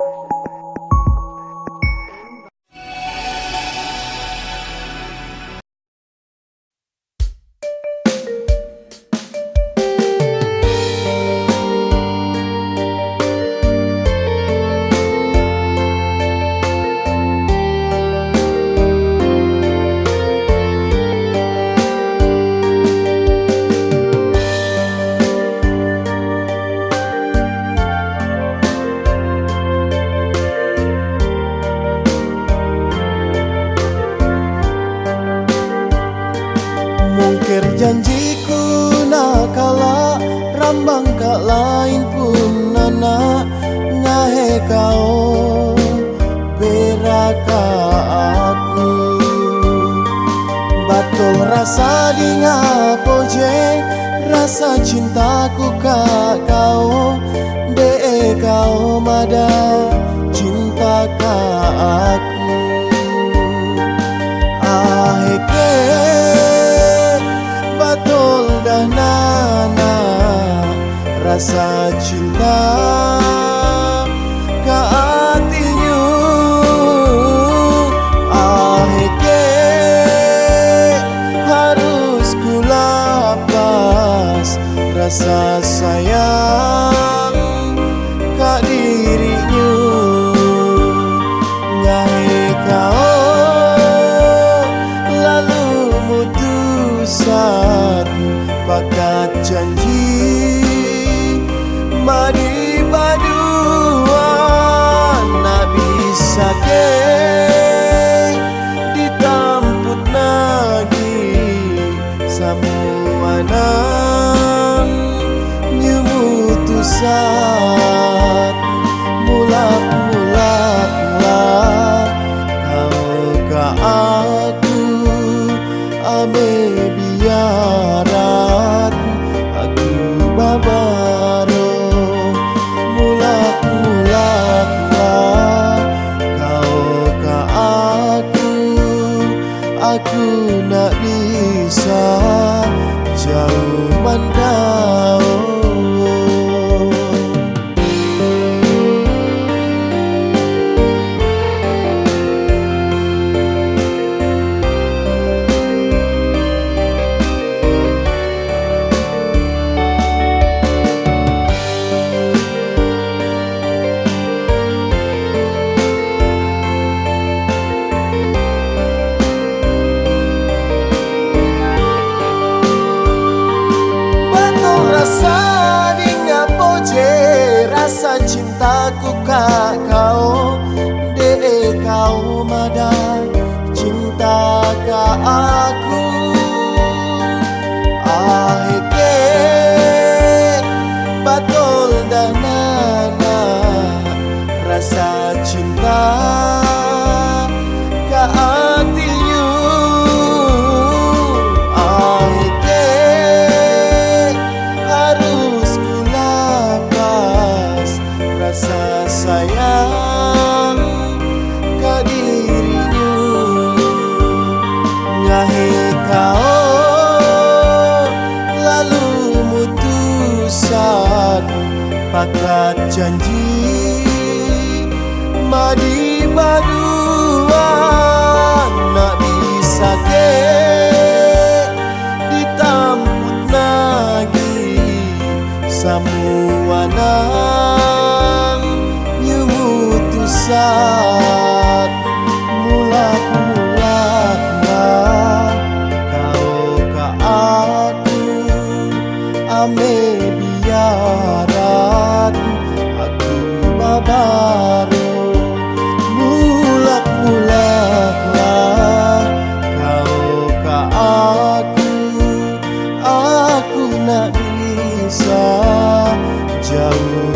Mungkir janjiku nakala rambang kak lain pun nana ngahe kau beraka aku batul rasa di ngapoje rasa cintaku kak kau de kau mada cinta kak aku aheke batul dah nana rasa cinta ke hatinya aheke harus ku lapas rasa sayang ke dirinya ngahe kau lalu mutusan pakat janji mari berdua nak bisa ke ditamput lagi semua nang nyumutusan mulak-mulak lah kau ke aku ame biaran aku babaro mulak-mulak lah kau ke aku nak bisa jauh mandau. Rasa dinga poje rasa cintaku kak kau de kau mada cinta kak aku aheke batul dah nana rasa cinta kak hatinya rasa sayang ke dirinya ngahe kau lalu mutusan pakat janji mari berdua nak bisa ke ditamput lagi semua nang nyumutusan mulak-mulak lah kau ke aku ame biaran aku babaro mulak-mulak lah kau ke aku nak bisa jauh